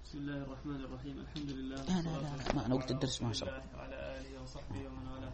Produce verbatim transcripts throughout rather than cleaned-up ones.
بسم الله الرحمن الرحيم. الحمد لله. لا لا لا ما أنا قلت الدرس ما شاء الله. وعلى آله وصحبه ومن والاه.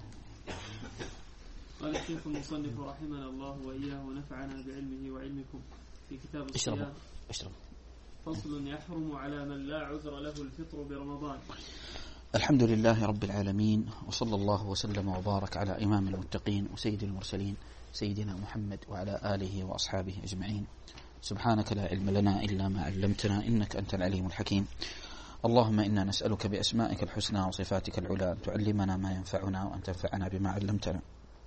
قال الشيخ المصنف رحمنا الله وإياه ونفعنا بعلمه وعلمكم في كتاب الصيام. اشرب. فصل يحرم على من لا عذر له الفطر برمضان. الحمد لله رب العالمين، وصلى الله وسلم وبارك على إمام المتقين وسيد المرسلين سيدنا محمد وعلى آله وأصحابه أجمعين. سبحانك لا علم لنا إلا ما علمتنا إنك أنت العليم الحكيم. اللهم إنا نسألك بأسمائك الحسنى وصفاتك العلى أن تعلمنا ما ينفعنا وأن تنفعنا بما علمتنا.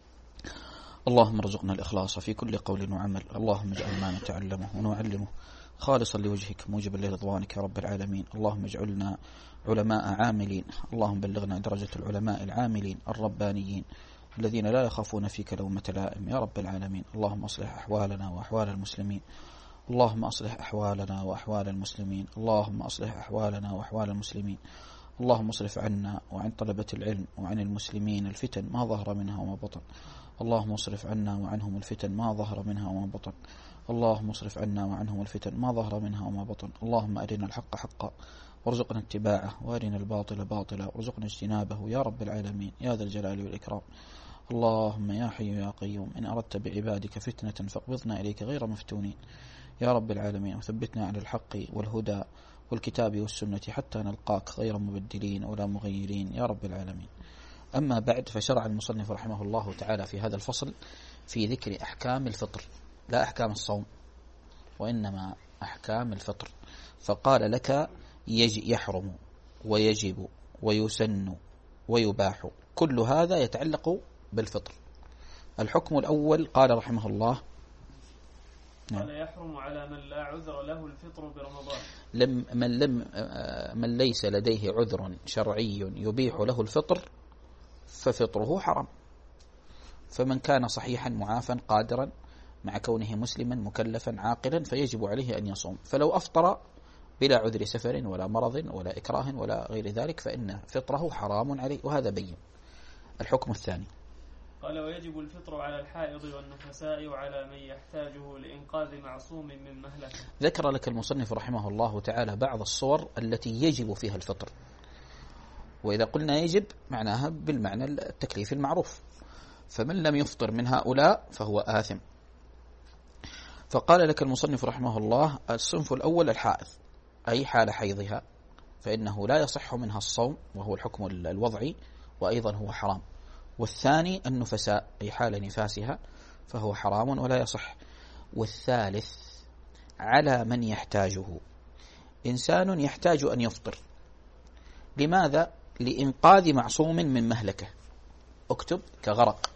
اللهم ارزقنا الإخلاص في كل قول وعمل. اللهم اجعل ما نتعلمه ونعلمه خالصا لوجهك موجبا لرضوانك يا رب العالمين. اللهم اجعلنا علماء عاملين. اللهم بلغنا درجة العلماء العاملين الربانيين الذين لا يخافون فيك لومة لائم يا رب العالمين. اللهم اصلح أحوالنا وأحوال المسلمين. اللهم أصلح أحوالنا وأحوال المسلمين. اللهم أصلح أحوالنا وأحوال المسلمين. اللهم اصرف عنا وعن طلبة العلم وعن المسلمين الفتن ما ظهر منها وما بطن. اللهم اصرف عنا وعنهم الفتن ما ظهر منها وما بطن. اللهم اصرف عنا وعنهم الفتن ما ظهر منها وما بطن. اللهم أرنا الحق حقا وارزقنا اتباعه، وأرنا الباطل باطلا وارزقنا اجتنابه يا رب العالمين يا ذا الجلال والإكرام. اللهم يا حي يا قيوم إن أردت بعبادك فتنة فاقبضنا إليك غير مفتونين يا رب العالمين، وثبتنا على الحق والهدى والكتاب والسنة حتى نلقاك غير مبدلين ولا مغيرين يا رب العالمين. أما بعد، فشرع المصنف رحمه الله تعالى في هذا الفصل في ذكر أحكام الفطر، لا أحكام الصوم وإنما أحكام الفطر. فقال لك يحرم ويجب ويسن ويباح، كل هذا يتعلق بالفطر. الحكم الأول قال رحمه الله قال يحرم على من لا عذر له الفطر برمضان. لم من لم من ليس لديه عذر شرعي يبيح له الفطر ففطره حرام. فمن كان صحيحا معافا قادرا مع كونه مسلما مكلفا عاقلا فيجب عليه أن يصوم، فلو أفطر بلا عذر سفر ولا مرض ولا إكراه ولا غير ذلك فإن فطره حرام عليه، وهذا بين. الحكم الثاني قال ويجب الفطر على الحائض والنفساء وعلى من يحتاجه لإنقاذ معصوم من مهلكة. ذكر لك المصنف رحمه الله تعالى بعض الصور التي يجب فيها الفطر، وإذا قلنا يجب معناها بالمعنى التكليف المعروف، فمن لم يفطر من هؤلاء فهو آثم. فقال لك المصنف رحمه الله الصنف الأول الحائض، أي حال حيضها، فإنه لا يصح منها الصوم وهو الحكم الوضعي وأيضا هو حرام. والثاني النفساء، أي حال نفاسها، فهو حرام ولا يصح. والثالث على من يحتاجه، إنسان يحتاج أن يفطر، لماذا؟ لإنقاذ معصوم من مهلكة. اكتب كغرق،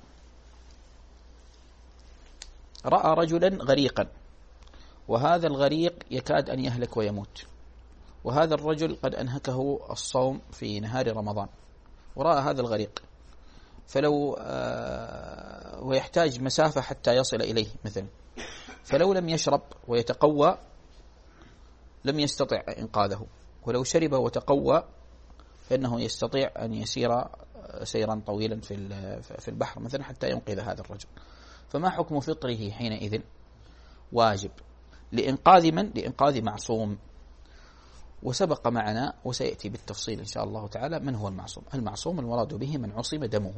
رأى رجلا غريقا وهذا الغريق يكاد أن يهلك ويموت، وهذا الرجل قد أنهكه الصوم في نهار رمضان، ورأى هذا الغريق فلو آه ويحتاج مسافة حتى يصل إليه مثلا، فلو لم يشرب ويتقوى لم يستطع إنقاذه، ولو شرب وتقوى فإنه يستطيع أن يسير سيرا طويلا في في البحر مثلا حتى ينقذ هذا الرجل. فما حكم فطره حينئذ؟ واجب لإنقاذ من؟ لإنقاذ معصوم. وسبق معنا وسيأتي بالتفصيل إن شاء الله تعالى من هو المعصوم. المعصوم المراد به من عصم دمه،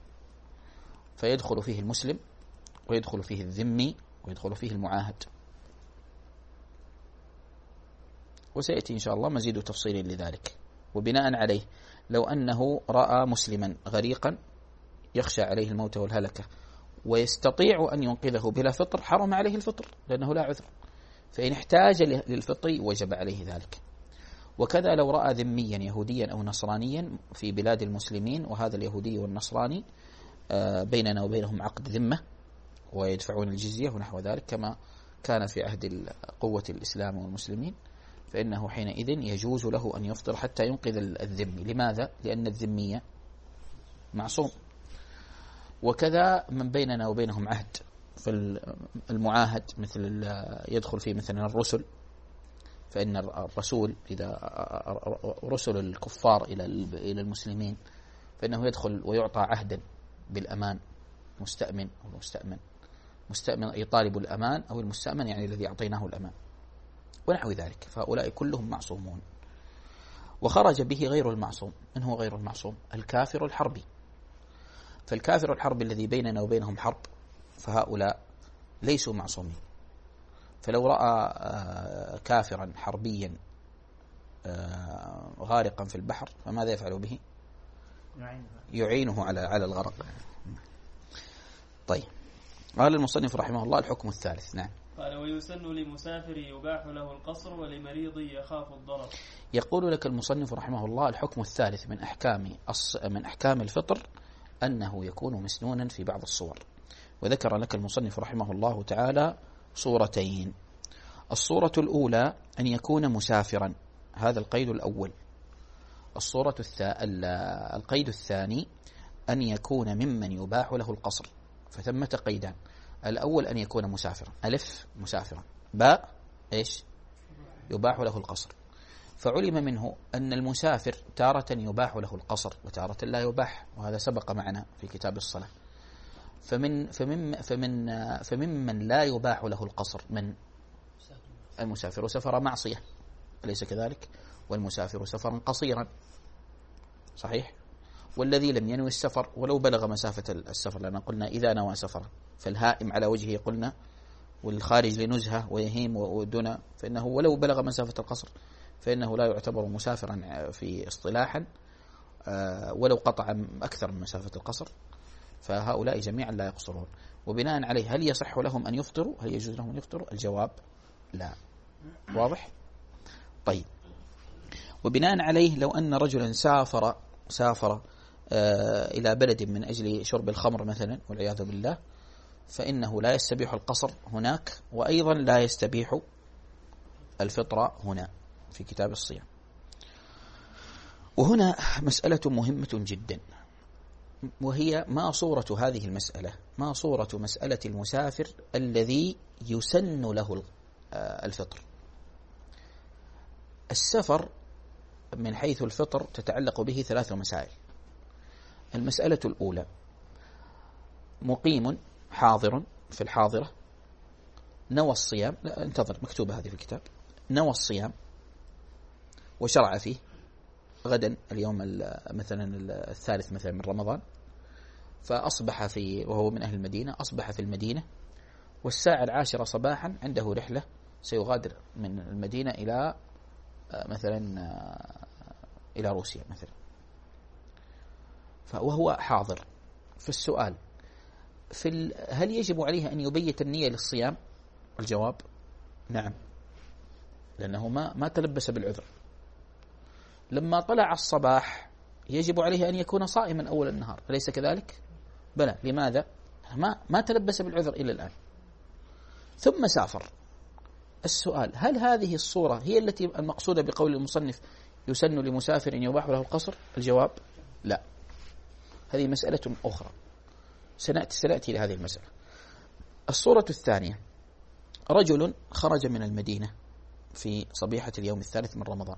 فيدخل فيه المسلم ويدخل فيه الذمي ويدخل فيه المعاهد، وسيأتي إن شاء الله مزيد تفصيل لذلك. وبناء عليه لو أنه رأى مسلما غريقا يخشى عليه الموت والهلكة ويستطيع أن ينقذه بلا فطر، حرم عليه الفطر لأنه لا عذر، فإن احتاج للفطر وجب عليه ذلك. وكذا لو رأى ذميا يهوديا أو نصرانيا في بلاد المسلمين، وهذا اليهودي والنصراني بيننا وبينهم عقد ذمة ويدفعون الجزية ونحو ذلك كما كان في عهد قوة الإسلام والمسلمين، فإنه حينئذ يجوز له أن يفطر حتى ينقذ الذمي. لماذا؟ لأن الذمية معصوم. وكذا من بيننا وبينهم عهد، في المعاهد مثل يدخل فيه مثلا الرسل، فإن الرسول إذا رسل الكفار إلى إلى المسلمين فإنه يدخل ويعطى عهدا بالأمان، مستأمن أو مستأمن مستأمن يطالب الأمان، أو المستأمن يعني الذي أعطيناه الأمان ونحو ذلك، فهؤلاء كلهم معصومون. وخرج به غير المعصوم. من هو غير المعصوم؟ الكافر الحربي. فالكافر الحربي الذي بيننا وبينهم حرب، فهؤلاء ليسوا معصومين. فلو رأى كافرا حربيا غارقا في البحر فماذا يفعل به؟ يعينه على على الغرق. طيب، قال المصنف رحمه الله الحكم الثالث. نعم. قال ويسن لمسافر يباح له القصر ولمريض يخاف الضرر. يقول لك المصنف رحمه الله الحكم الثالث من أحكام من أحكام الفطر أنه يكون مسنونا في بعض الصور. وذكر لك المصنف رحمه الله تعالى صورتين. الصورة الأولى أن يكون مسافرا، هذا القيد الأول. الصورة الثا... القيد الثاني أن يكون ممن يباح له القصر، فثمة قيدان. الأول أن يكون مسافرا، ألف مسافرا، باء إيش؟ يباح له القصر. فعلم منه أن المسافر تارة يباح له القصر وتارة لا يباح، وهذا سبق معنا في كتاب الصلاة. فمن فمن فمن فممن لا يباح له القصر من المسافر سفر معصية، أليس كذلك؟ والمسافر سفرا قصيرا، صحيح؟ والذي لم ينوي السفر ولو بلغ مسافة السفر، لأن قلنا إذا نوى سفرا، فالهائم على وجهه قلنا، والخارج لنزهة ويهيم ودون، فإنه ولو بلغ مسافة القصر فإنه لا يعتبر مسافرا في اصطلاحا ولو قطع أكثر من مسافة القصر. فهؤلاء جميعا لا يقصرون. وبناء عليه هل يصح لهم أن يفطروا؟ هل يجوز لهم أن يفطروا؟ الجواب لا. واضح؟ طيب، وبناء عليه لو أن رجلا سافر سافر آه إلى بلد من أجل شرب الخمر مثلا والعياذ بالله، فإنه لا يستبيح القصر هناك، وأيضا لا يستبيح الفطر هنا في كتاب الصيام. وهنا مسألة مهمة جدا، وهي ما صورة هذه المسألة؟ ما صورة مسألة المسافر الذي يسن له الفطر؟ السفر من حيث الفطر تتعلق به ثلاث مسائل. المسألة الأولى مقيم حاضر في الحاضرة نوى الصيام، لا انتظر مكتوبة هذه في الكتاب، نوى الصيام وشرع فيه غدا اليوم مثلا الثالث مثلا من رمضان، فأصبح في وهو من أهل المدينة، أصبح في المدينة والساعة العاشرة صباحا عنده رحلة سيغادر من المدينة إلى مثلا إلى روسيا مثلا، وهو حاضر. في السؤال في هل يجب عليه أن يبيت النية للصيام؟ الجواب نعم، لأنه ما ما تلبس بالعذر. لما طلع الصباح يجب عليه أن يكون صائما أول النهار، أليس كذلك؟ بلى. لماذا؟ ما ما تلبس بالعذر إلى الآن، ثم سافر. السؤال هل هذه الصورة هي التي المقصودة بقول المصنف يسن لمسافر يباح له القصر؟ الجواب لا، هذه مسألة أخرى سنأتي, سنأتي لهذه المسألة. الصورة الثانية رجل خرج من المدينة في صبيحة اليوم الثالث من رمضان،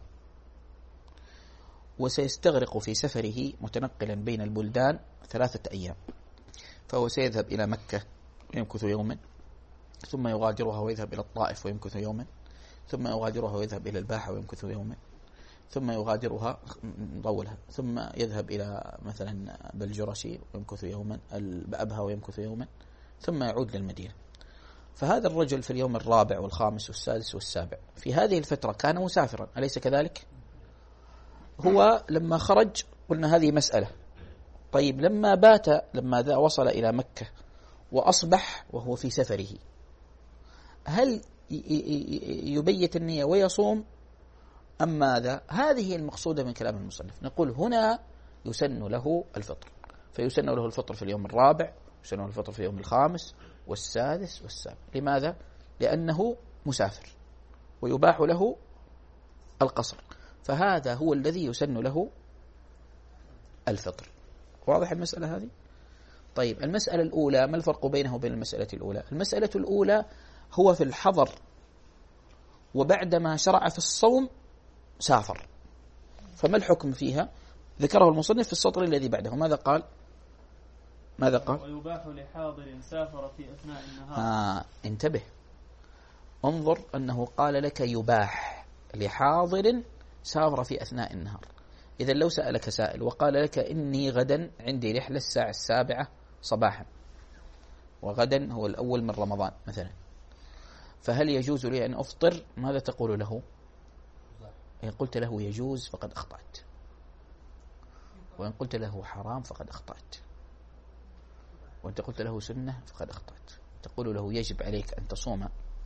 وسيستغرق في سفره متنقلا بين البلدان ثلاثة أيام، فهو سيذهب إلى مكة ويمكث يوما، ثم يغادرها ويذهب إلى الطائف ويمكث يوما، ثم يغادرها ويذهب إلى الباحة ويمكث يوما، ثم يغادرها طولها، ثم يذهب إلى مثلا بلجرشي ويمكث يوما، الأبها ويمكث يوما، ثم يعود للمدينة. فهذا الرجل في اليوم الرابع والخامس والسادس والسابع في هذه الفترة كان مسافرا، أليس كذلك؟ هو لما خرج قلنا هذه مسألة. طيب لما بات، لما وصل إلى مكة وأصبح وهو في سفره، هل يبيت النية ويصوم أم ماذا؟ هذه المقصودة من كلام المصنف. نقول هنا يسن له الفطر، فيسن له الفطر في اليوم الرابع، يسن له الفطر في اليوم الخامس والسادس والسابع. لماذا؟ لأنه مسافر ويباح له القصر، فهذا هو الذي يسن له الفطر. واضح المسألة هذه؟ طيب المسألة الأولى ما الفرق بينه وبين المسألة الأولى؟ المسألة الأولى هو في الحضر، وبعدما شرع في الصوم سافر، فما الحكم فيها؟ ذكره المصنف في السطر الذي بعده. ماذا قال؟ ماذا قال؟ ويباح لحاضر سافر في أثناء النهار. آه انتبه، انظر أنه قال لك يباح لحاضر سافر في أثناء النهار. إذا لو سألك سائل وقال لك إني غدا عندي رحلة الساعة السابعة صباحا، وغدا هو الأول من رمضان مثلا، فهل يجوز لي أن أفطر؟ ماذا تقول له؟ إن قلت له يجوز فقد أخطأت، وإن قلت له حرام فقد أخطأت، وإنت قلت له سنة فقد أخطأت. تقول له يجب عليك أن تصوم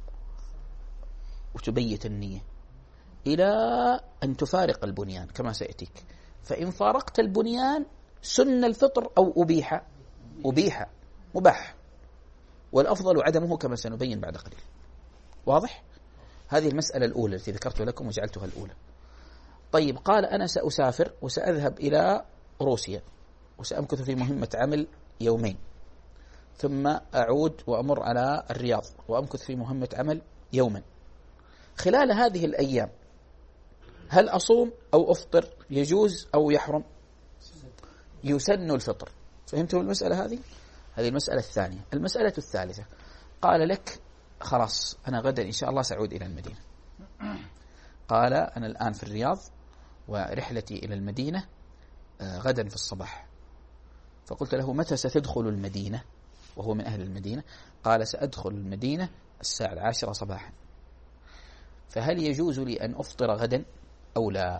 وتبيت النية إلى أن تفارق البنيان كما سيأتيك، فإن فارقت البنيان سن الفطر أو أبيح أبيح مباح، والأفضل عدمه كما سنبين بعد قليل. واضح؟ هذه المسألة الأولى التي ذكرت لكم وجعلتها الأولى. طيب، قال أنا سأسافر وسأذهب إلى روسيا وسأمكث في مهمة عمل يومين، ثم أعود وأمر على الرياض وأمكث في مهمة عمل يوما. خلال هذه الأيام هل أصوم أو أفطر؟ يجوز أو يحرم؟ يسن الفطر. فهمتم المسألة هذه؟ هذه المسألة الثانية. المسألة الثالثة، قال لك خلاص أنا غدا إن شاء الله سأعود إلى المدينة. قال أنا الآن في الرياض ورحلتي إلى المدينة غدا في الصباح. فقلت له متى ستدخل المدينة؟ وهو من أهل المدينة. قال سأدخل المدينة الساعة العاشرة صباحا. فهل يجوز لي أن أفطر غدا أو لا؟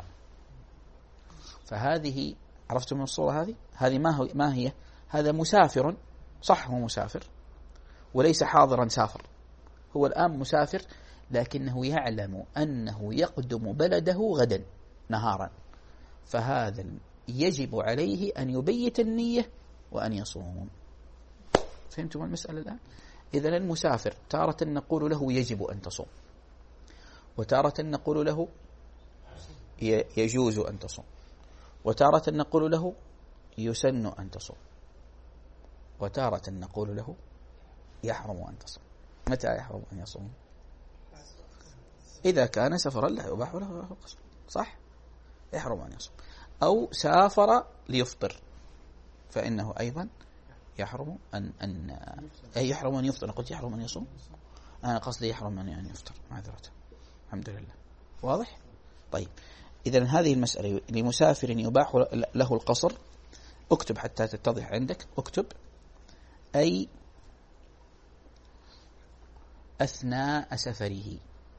فهذه عرفتم من الصورة هذه؟ هذه ما هو ما هي؟ هذا مسافر، صح هو مسافر وليس حاضرا سافر، هو الآن مسافر لكنه يعلم أنه يقدم بلده غدا نهارا، فهذا يجب عليه أن يبيت النية وأن يصوم. فهمتم المسألة الآن؟ إذن المسافر تارة نقول له يجب أن تصوم، وتارة نقول له يجوز أن تصوم، وتارة نقول له يسن أن تصوم، وتارة نقول له يحرم أن تصوم. متى يحرم أن يصوم؟ إذا كان سفرا لا يباح له القصر، صح؟ يحرم أن يصوم. أو سافر ليفطر فإنه أيضا يحرم أن أن أي يحرم أن يفطر. قلت يحرم أن يصوم، أنا قصدي يحرم أن يفطر معذرة. الحمد لله. واضح؟ طيب، إذن هذه المسألة لمسافر يباح له القصر. اكتب حتى تتضح عندك، اكتب أي أثناء سفره.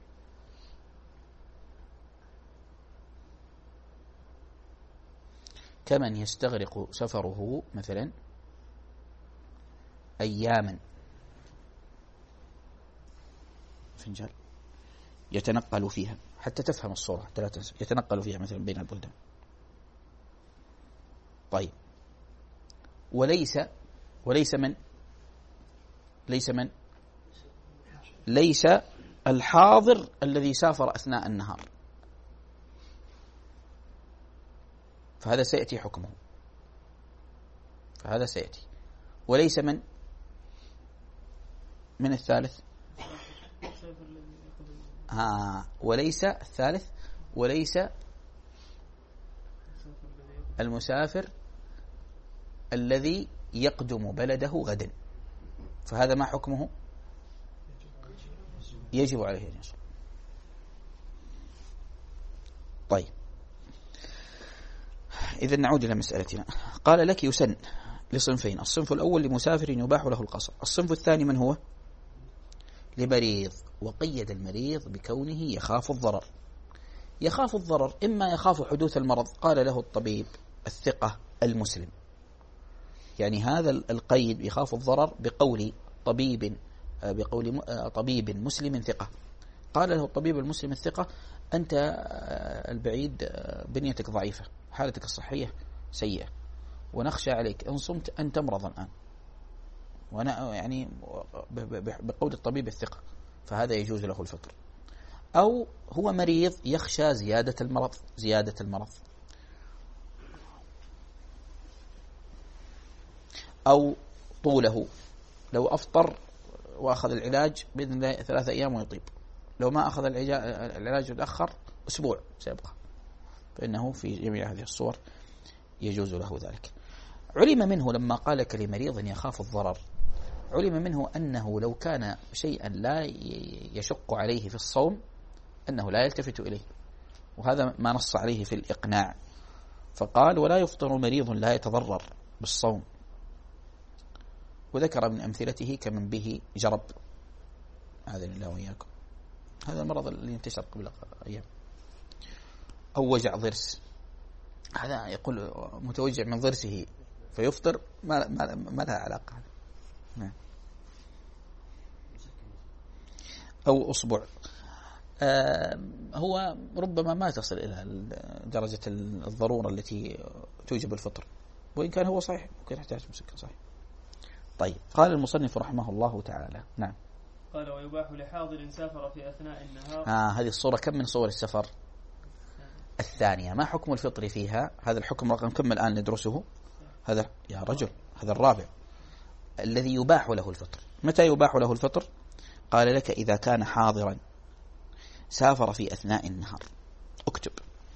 كمن يستغرق سفره مثلا أياما، فنجال يتنقل فيها حتى تفهم الصورة، حتى لا تنسى، يتنقل فيها مثلا بين البلدان. طيب، وليس وليس من ليس من ليس الحاضر الذي سافر أثناء النهار، فهذا سيأتي حكمه، فهذا سيأتي. وليس من من الثالث آه وليس الثالث وليس المسافر الذي يقدم بلده غدا، فهذا ما حكمه؟ يجب عليه أن يصوم. طيب، إذا نعود إلى مسألتنا. قال لك يسن لصنفين، الصنف الأول لمسافر يباح له القصر، الصنف الثاني من هو؟ لمريض، وقيد المريض بكونه يخاف الضرر. يخاف الضرر، إما يخاف حدوث المرض، قال له الطبيب الثقة المسلم، يعني هذا القيد يخاف الضرر بقول طبيب بقول طبيب مسلم ثقة. قال له الطبيب المسلم الثقة أنت البعيد بنيتك ضعيفة، حالتك الصحية سيئة، ونخشى عليك إن صمت أن تمرض الآن، وأنا يعني بقول الطبيب الثقة، فهذا يجوز له الفطر. أو هو مريض يخشى زيادة المرض زيادة المرض أو طوله، لو أفطر وأخذ العلاج بإذن الله ثلاثة أيام ويطيب، لو ما أخذ العلاج وتأخر أسبوع سيبقى، فإنه في جميع هذه الصور يجوز له ذلك. علم منه لما قال لك لمريض يخاف الضرر، علم منه أنه لو كان شيئا لا يشق عليه في الصوم أنه لا يلتفت إليه، وهذا ما نص عليه في الإقناع، فقال ولا يفطر مريض لا يتضرر بالصوم، وذكر من أمثلته كمن به جرب، هذا الله وإياكم، هذا المرض اللي انتشر قبل أيام، أو وجع ضرس، هذا يقول متوجع من ضرسه فيفطر، ما, ما, ما لها علاقة. نعم. أو أصبع، آه هو ربما ما تصل إلى درجة الضرورة التي توجب الفطر، وإن كان هو صحيح ممكن يحتاج مسكن صحيح. طيب، قال المصنف رحمه الله تعالى. نعم. قال ويباح لحاضر سافر في أثناء النهار. آه هذه الصورة كم من صور السفر؟ الثانية. ما حكم الفطر فيها؟ هذا الحكم رقم كم الآن ندرسه؟ هذا يا رجل هذا الرابع الذي يباح له الفطر. متى يباح له الفطر؟ قال لك إذا كان حاضرا سافر في أثناء النهار. اكتب،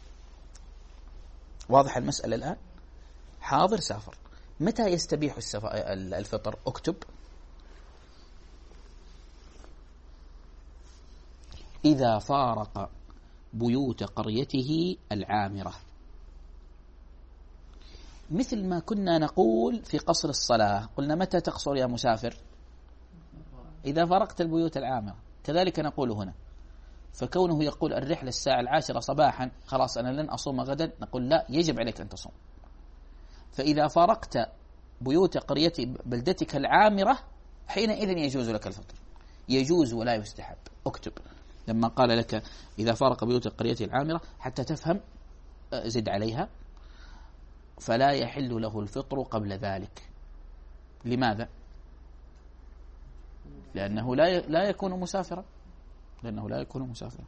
واضح المسألة الآن؟ حاضر سافر، متى يستبيح الفطر؟ اكتب إذا فارق بيوت قريته العامرة، مثل ما كنا نقول في قصر الصلاة، قلنا متى تقصر يا مسافر؟ إذا فارقت البيوت العامرة. كذلك نقول هنا، فكونه يقول الرحلة الساعة العاشرة صباحا خلاص أنا لن أصوم غدا، نقول لا، يجب عليك أن تصوم. فإذا فارقت بيوت قرية بلدتك العامرة حينئذ يجوز لك الفطر، يجوز ولا يستحب. اكتب لما قال لك إذا فارق بيوت القرية العامرة حتى تفهم، زد عليها، فلا يحل له الفطر قبل ذلك. لماذا؟ لأنه لا لا يكون مسافرا، لأنه لا يكون مسافرا.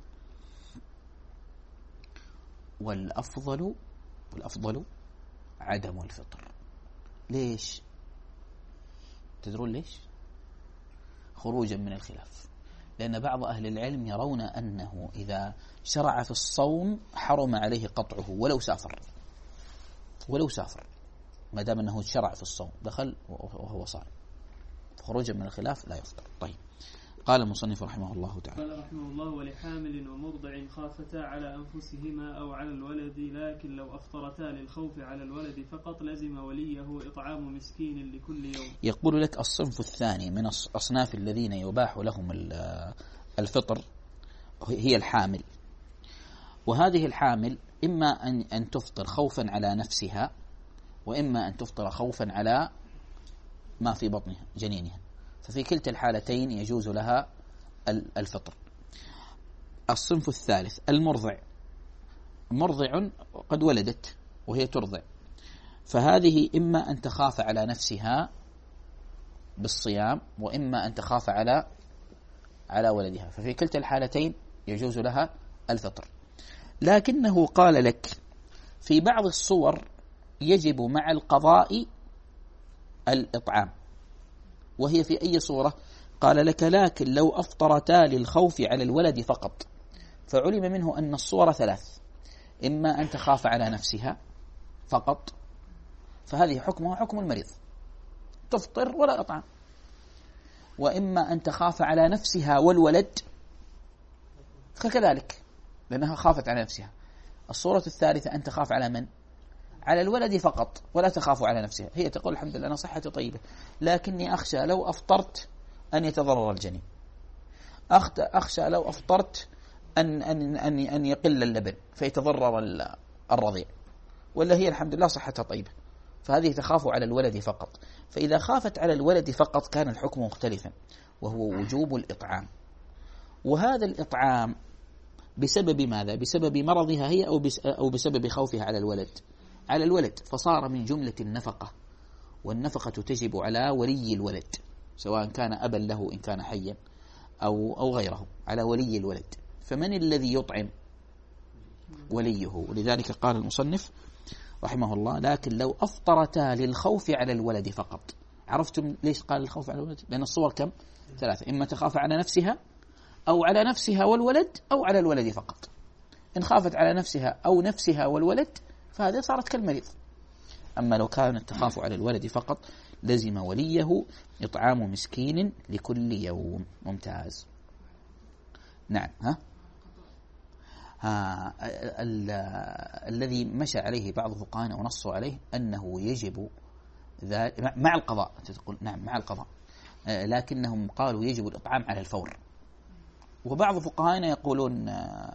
والأفضل والأفضل عدم الفطر. ليش؟ تدرون ليش؟ خروجا من الخلاف، لأن بعض أهل العلم يرون أنه إذا شرع في الصوم حرم عليه قطعه ولو سافر، ولو سافر ما دام أنه شرع في الصوم دخل وهو صائم، خروجا من الخلاف لا يفطر. طيب، قال المصنف رحمه الله تعالى. قال رحمه الله ولحامل ومرضع خافتا على أنفسهما أو على الولد، لكن لو أفطرتا للخوف على الولد فقط لزم وليه إطعام مسكين لكل يوم. يقول لك الصنف الثاني من أصناف الذين يباح لهم الفطر هي الحامل، وهذه الحامل إما أن أن تفطر خوفا على نفسها، وإما أن تفطر خوفا على ما في بطنها جنينها، ففي كلتا الحالتين يجوز لها الفطر. الصنف الثالث المرضع، مرضع قد ولدت وهي ترضع، فهذه إما أن تخاف على نفسها بالصيام، وإما أن تخاف على على ولدها، ففي كلتا الحالتين يجوز لها الفطر. لكنه قال لك في بعض الصور يجب مع القضاء الإطعام، وهي في أي صورة؟ قال لك لكن لو أفطرتا للخوف على الولد فقط، فعلم منه أن الصور ثلاث، إما أن تخاف على نفسها فقط، فهذه حكمها حكم المريض تفطر ولا إطعام، وإما أن تخاف على نفسها والولد فكذلك لأنها خافت على نفسها. الصورة الثالثة أن تخاف على من؟ على الولد فقط ولا تخاف على نفسها، هي تقول الحمد لله أنا صحتي طيبة، لكني أخشى لو أفطرت أن يتضرر الجنين، أخشى لو أفطرت أن أن أن أن يقل اللبن فيتضرر الرضيع، ولا هي الحمد لله صحتها طيبة، فهذه تخاف على الولد فقط. فإذا خافت على الولد فقط كان الحكم مختلفا، وهو وجوب الإطعام. وهذا الإطعام بسبب ماذا؟ بسبب مرضها هي أو أو بسبب خوفها على الولد؟ على الولد، فصار من جملة النفقة، والنفقة تجب على ولي الولد سواء كان أبا له إن كان حيا أو أو غيره، على ولي الولد. فمن الذي يطعم؟ وليه. ولذلك قال المصنف رحمه الله لكن لو أفطرتا للخوف على الولد فقط. عرفتم ليش قال الخوف على الولد؟ لأن الصور كم؟ ثلاثة، إما تخاف على نفسها أو على نفسها والولد أو على الولد فقط. إن خافت على نفسها أو نفسها والولد فهذه صارت كالمريض. أما لو كانت تخاف على الولد فقط لزم وليه إطعام مسكين لكل يوم. ممتاز. نعم. ها ها الذي مشى عليه بعض فقهاءنا ونصوا عليه أنه يجب مع القضاء، تقول نعم مع القضاء، لكنهم قالوا يجب الإطعام على الفور. وبعض فقهاءنا يقولون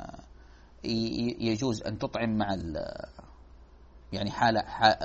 يجوز أن تطعم مع يعني حالة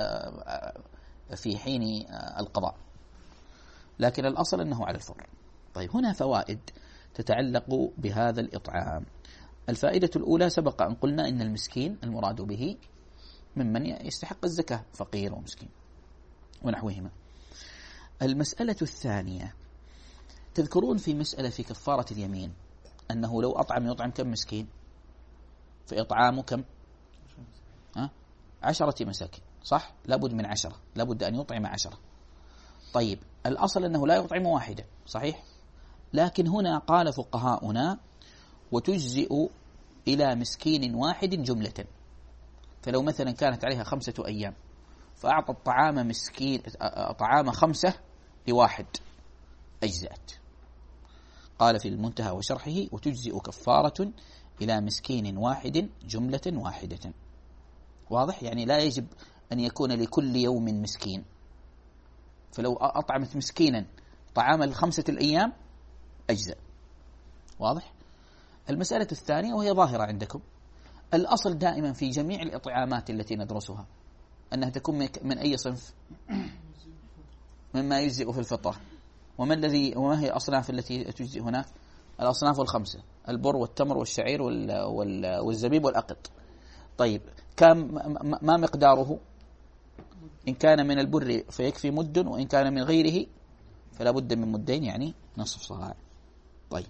في حين القضاء، لكن الأصل أنه على الفور. طيب هنا فوائد تتعلق بهذا الإطعام. الفائدة الأولى سبق أن قلنا إن المسكين المراد به ممن يستحق الزكاة، فقير ومسكين ونحوهما. المسألة الثانية، تذكرون في مسألة في كفارة اليمين أنه لو أطعم يطعم كم مسكين؟ فإطعامه كم؟ ها؟ عشرة مساكين، صح؟ لابد من عشرة، لابد أن يطعم عشرة. طيب الأصل أنه لا يطعم واحدة، صحيح؟ لكن هنا قال فقهاؤنا وتجزئ إلى مسكين واحد جملة. فلو مثلا كانت عليها خمسة أيام فأعطى الطعام مسكين طعام خمسة لواحد أجزأت. قال في المنتهى وشرحه وتجزئ كفارة إلى مسكين واحد جملة واحدة. واضح؟ يعني لا يجب أن يكون لكل يوم مسكين، فلو أطعمت مسكينا طعام الخمسة الأيام أجزاء. واضح؟ المسألة الثانية وهي ظاهرة عندكم، الأصل دائما في جميع الإطعامات التي ندرسها أنها تكون من أي صنف؟ مما يجزئ في الفطرة. وما الذي وما هي الأصناف التي تجزئ هناك؟ الأصناف الخمسة: البر والتمر والشعير والزبيب والأقط. طيب كم ما مقداره؟ إن كان من البر فيكفي مد، وإن كان من غيره فلا بد من مدين، يعني نصف صاع. طيب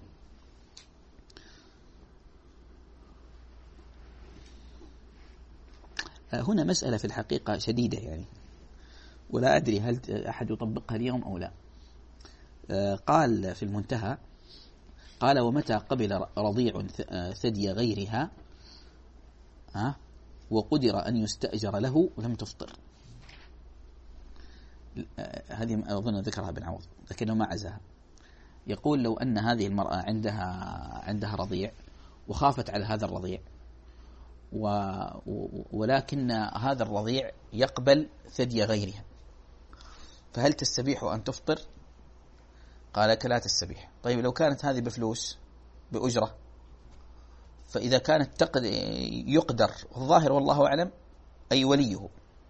هنا مسألة في الحقيقة شديدة يعني، ولا أدري هل أحد يطبقها اليوم أو لا. قال في المنتهى، قال ومتى قبل رضيع ثدي غيرها وقدر أن يستأجر له لم تفطر. هذه أظن ذكرها ابن عوض لكنه ما عزاها. يقول لو أن هذه المرأة عندها عندها رضيع وخافت على هذا الرضيع، و ولكن هذا الرضيع يقبل ثدي غيرها، فهل تستبيح أن تفطر؟ قال لك لا تستبيح. طيب لو كانت هذه بفلوس بأجرة، فإذا كانت يقدر، الظاهر والله أعلم أي وليه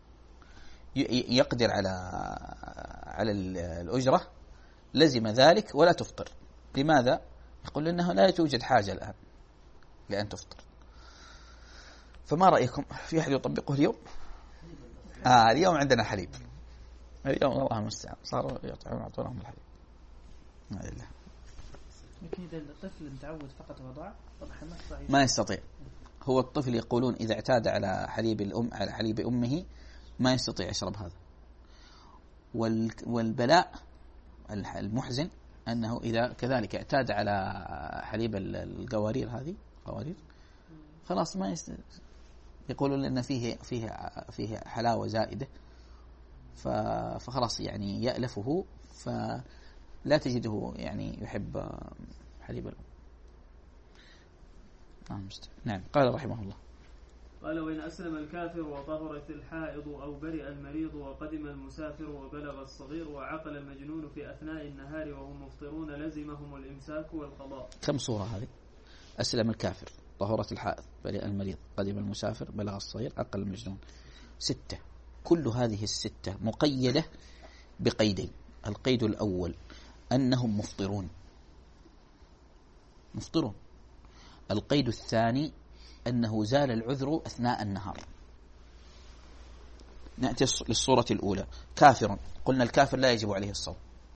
يقدر على على الأجرة لزم ذلك ولا تفطر. لماذا؟ يقول إنه لا توجد حاجة الآن لأن تفطر. فما رأيكم؟ في أحد يطبقه اليوم؟ آه اليوم عندنا حليب، اليوم الله المستعان صاروا يطعمون يعطونهم الحليب. لكن إذا الطفل متعود فقط وضع ما يستطيع. هو الطفل يقولون إذا اعتاد على حليب الأم على حليب أمه ما يستطيع يشرب هذا. والبلاء المحزن أنه إذا كذلك اعتاد على حليب القوارير، هذه قوارير، خلاص ما يست... يقولون لأن فيه فيه فيه حلاوة زائدة، فخلاص يعني يألفه، فلا تجده يعني يحب حليب الأم. نعم. قال رحمه الله، قال وإن أسلم الكافر وطهرت الحائض أو برئ المريض وقدم المسافر وبلغ الصغير وعقل المجنون في أثناء النهار وهم مفطرون لزمهم الإمساك والقضاء. كم صورة هذه؟ أسلم الكافر، طهرت الحائض، برئ المريض، قدم المسافر، بلغ الصغير، عقل المجنون. ستة. كل هذه الستة مقيدة بقيدين. القيد الأول أنهم مفطرون مفطرون. القيد الثاني أنه زال العذر أثناء النهار. نأتي للصورة الأولى، كافر، قلنا الكافر لا يجب عليه الصوم،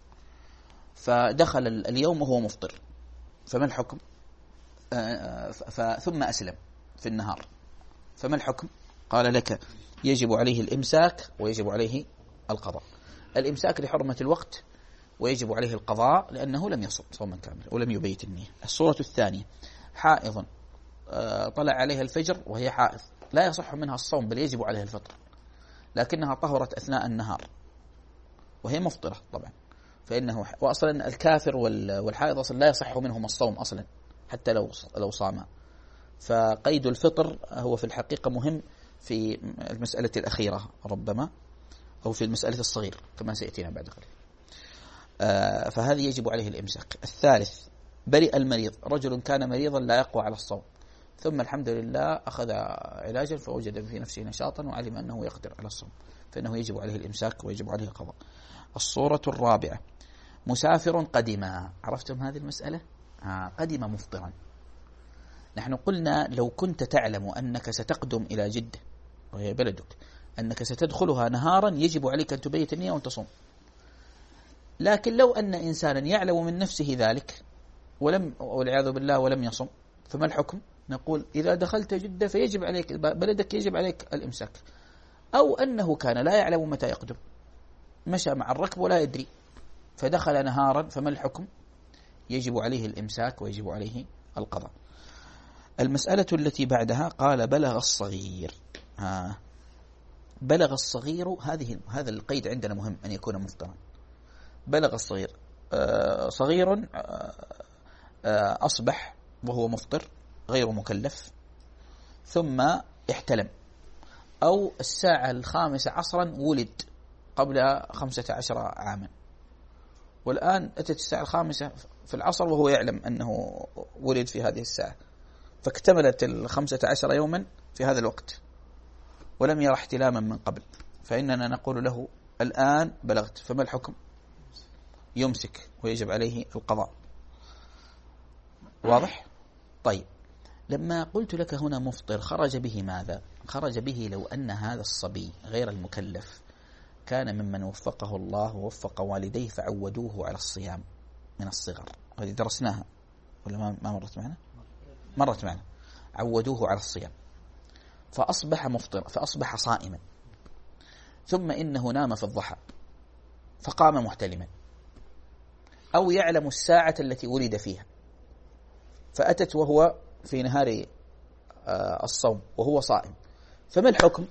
فدخل اليوم وهو مفطر، فما الحكم؟ ثم أسلم في النهار، فما الحكم؟ قال لك يجب عليه الإمساك ويجب عليه القضاء. الإمساك لحرمة الوقت، ويجب عليه القضاء لأنه لم يصم صوما كاملا ولم يبيت النية. الصورة الثانية، حائض طلع عليها الفجر وهي حائض، لا يصح منها الصوم بل يجب عليها الفطر، لكنها طهرت أثناء النهار وهي مفطرة طبعا، فإنه وأصلا الكافر والحائض أصلا لا يصح منهم الصوم أصلا حتى لو لو صاما، فقيد الفطر هو في الحقيقة مهم في المسألة الأخيرة ربما، أو في المسألة الصغيرة كما سيأتينا بعد قليل. آه فهذه يجب عليه الإمساك. الثالث برئ المريض، رجل كان مريضا لا يقوى على الصوم، ثم الحمد لله أخذ علاجا فوجد في نفسه نشاطا وعلم أنه يقدر على الصوم، فإنه يجب عليه الإمساك ويجب عليه القضاء. الصورة الرابعة مسافر قدم. عرفتم هذه المسألة؟ آه قدم مفطرا. نحن قلنا لو كنت تعلم أنك ستقدم إلى جدة وهي بلدك، أنك ستدخلها نهارا، يجب عليك أن تبيت النية وأن تصوم. لكن لو أن إنسانا يعلم من نفسه ذلك ولم والعياذ بالله ولم يصم، فما الحكم؟ نقول إذا دخلت جدة فيجب عليك بلدك يجب عليك الإمساك. أو أنه كان لا يعلم متى يقدم، مشى مع الركب ولا يدري فدخل نهارا، فما الحكم؟ يجب عليه الإمساك ويجب عليه القضاء. المسألة التي بعدها قال بلغ الصغير. ها بلغ الصغير، هذه هذا القيد عندنا مهم أن يكون مفطرا. بلغ الصغير، آه صغير آه آه أصبح وهو مفطر غير مكلف، ثم احتلم، أو الساعة الخامسة عصرا ولد قبل خمسة عشر عاما، والآن أتت الساعة الخامسة في العصر وهو يعلم أنه ولد في هذه الساعة، فاكتملت الخمسة عشر يوما في هذا الوقت ولم يرى احتلاما من قبل، فإننا نقول له الآن بلغت، فما الحكم؟ يمسك ويجب عليه القضاء. واضح؟ طيب، لما قلت لك هنا مفطر خرج به ماذا؟ خرج به لو أن هذا الصبي غير المكلف كان ممن وفقه الله ووفق والديه فعودوه على الصيام من الصغر، هذه درسناها ولا ما مرت معنا؟ مرت معنا. عودوه على الصيام فأصبح مفطر، فأصبح صائما، ثم إنه نام في الضحى فقام محتلما، أو يعلم الساعة التي ولد فيها فأتت وهو في نهار الصوم وهو صائم، فما الحكم؟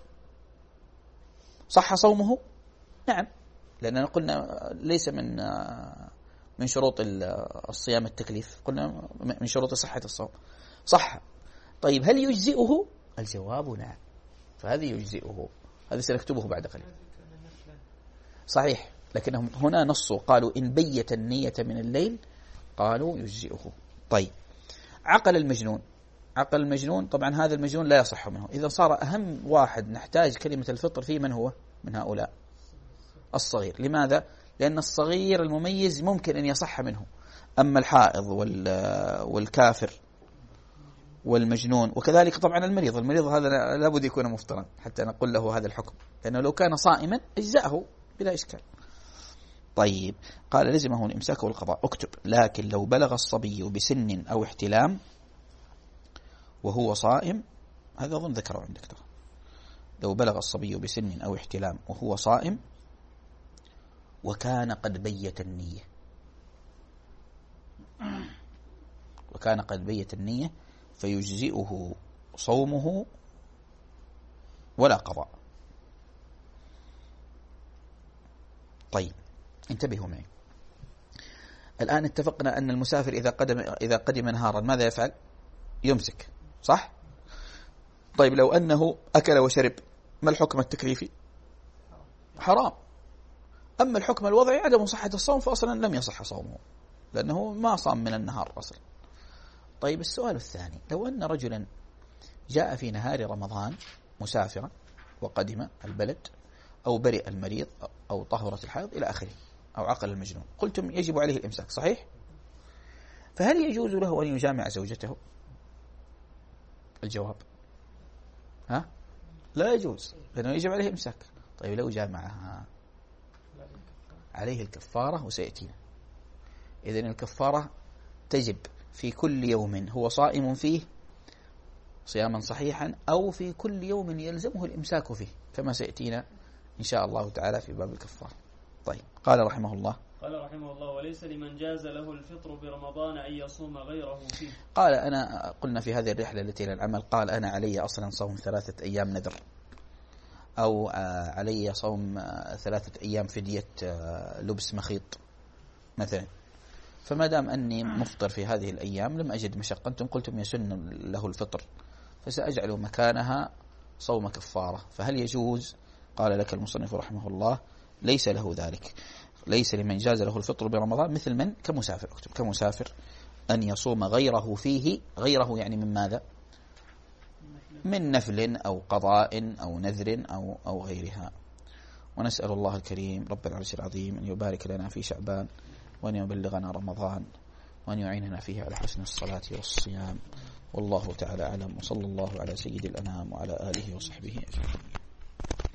صح صومه؟ نعم، لأننا قلنا ليس من من شروط الصيام التكليف، قلنا من شروط صحة الصوم، صح. طيب هل يجزئه؟ الجواب نعم، فهذه يجزئه، هذا سنكتبه بعد قليل. صحيح، لكنهم هنا نصوا قالوا إن بيت النية من الليل قالوا يجزئه. طيب، عقل المجنون. عقل المجنون طبعا هذا المجنون لا يصح منه، إذا صار أهم واحد نحتاج كلمة الفطر فيه من هو من هؤلاء؟ الصغير. لماذا؟ لأن الصغير المميز ممكن أن يصح منه، أما الحائض والكافر والمجنون وكذلك طبعا المريض، المريض هذا لابد يكون مفطرا حتى نقول له هذا الحكم، لأنه لو كان صائما أجزأه بلا إشكال. طيب، قال لزمه الإمساك والقضاء. اكتب: لكن لو بلغ الصبي بسن أو احتلام وهو صائم، هذا أظن ذكره عندك ترى، لو بلغ الصبي بسن أو احتلام وهو صائم وكان قد بيت النية وكان قد بيت النية فيجزئه صومه ولا قضاء. طيب، انتبهوا معي، الآن اتفقنا أن المسافر إذا قدم إذا قدم نهارا ماذا يفعل؟ يمسك، صح؟ طيب، لو أنه أكل وشرب ما الحكم التكليفي؟ حرام. أما الحكم الوضعي عدم صحة الصوم، فأصلا لم يصح صومه لأنه ما صام من النهار أصلا. طيب، السؤال الثاني: لو أن رجلا جاء في نهار رمضان مسافرا وقدم البلد، أو برئ المريض، أو طهرت الحائض إلى آخره، أو عقل المجنون، قلتم يجب عليه الإمساك، صحيح؟ فهل يجوز له أن يجامع زوجته؟ الجواب: ها؟ لا يجوز، لأنه يجب عليه إمساك. طيب، لو جامعها عليه الكفارة وسيأتينا. إذن الكفارة تجب في كل يوم هو صائم فيه صياما صحيحا، أو في كل يوم يلزمه الإمساك فيه، كما سيأتينا إن شاء الله تعالى في باب الكفارة. طيب، قال رحمه الله قال رحمه الله: وليس لمن جاز له الفطر برمضان أن يصوم غيره فيه. قال: أنا قلنا في هذه الرحلة التي إلى العمل، قال: أنا علي أصلا صوم ثلاثة أيام نذر، أو علي صوم ثلاثة أيام فدية لبس مخيط مثلا، فما دام أني مفطر في هذه الأيام لم أجد مشقة، أنتم قلتم يسن له الفطر، فسأجعل مكانها صوم كفارة. فهل يجوز؟ قال لك المصنف رحمه الله ليس له ذلك، ليس لمن جاز له الفطر برمضان مثل من كمسافر، اكتب كمسافر أن يصوم غيره فيه، غيره يعني من ماذا؟ من نفل أو قضاء أو نذر أو, أو غيرها. ونسأل الله الكريم رب العرش العظيم أن يبارك لنا في شعبان، وأن يبلغنا رمضان، وأن يعيننا فيه على حسن الصلاة والصيام. والله تعالى أعلم، وصلى الله على سيد الأنام وعلى آله وصحبه أجمعين.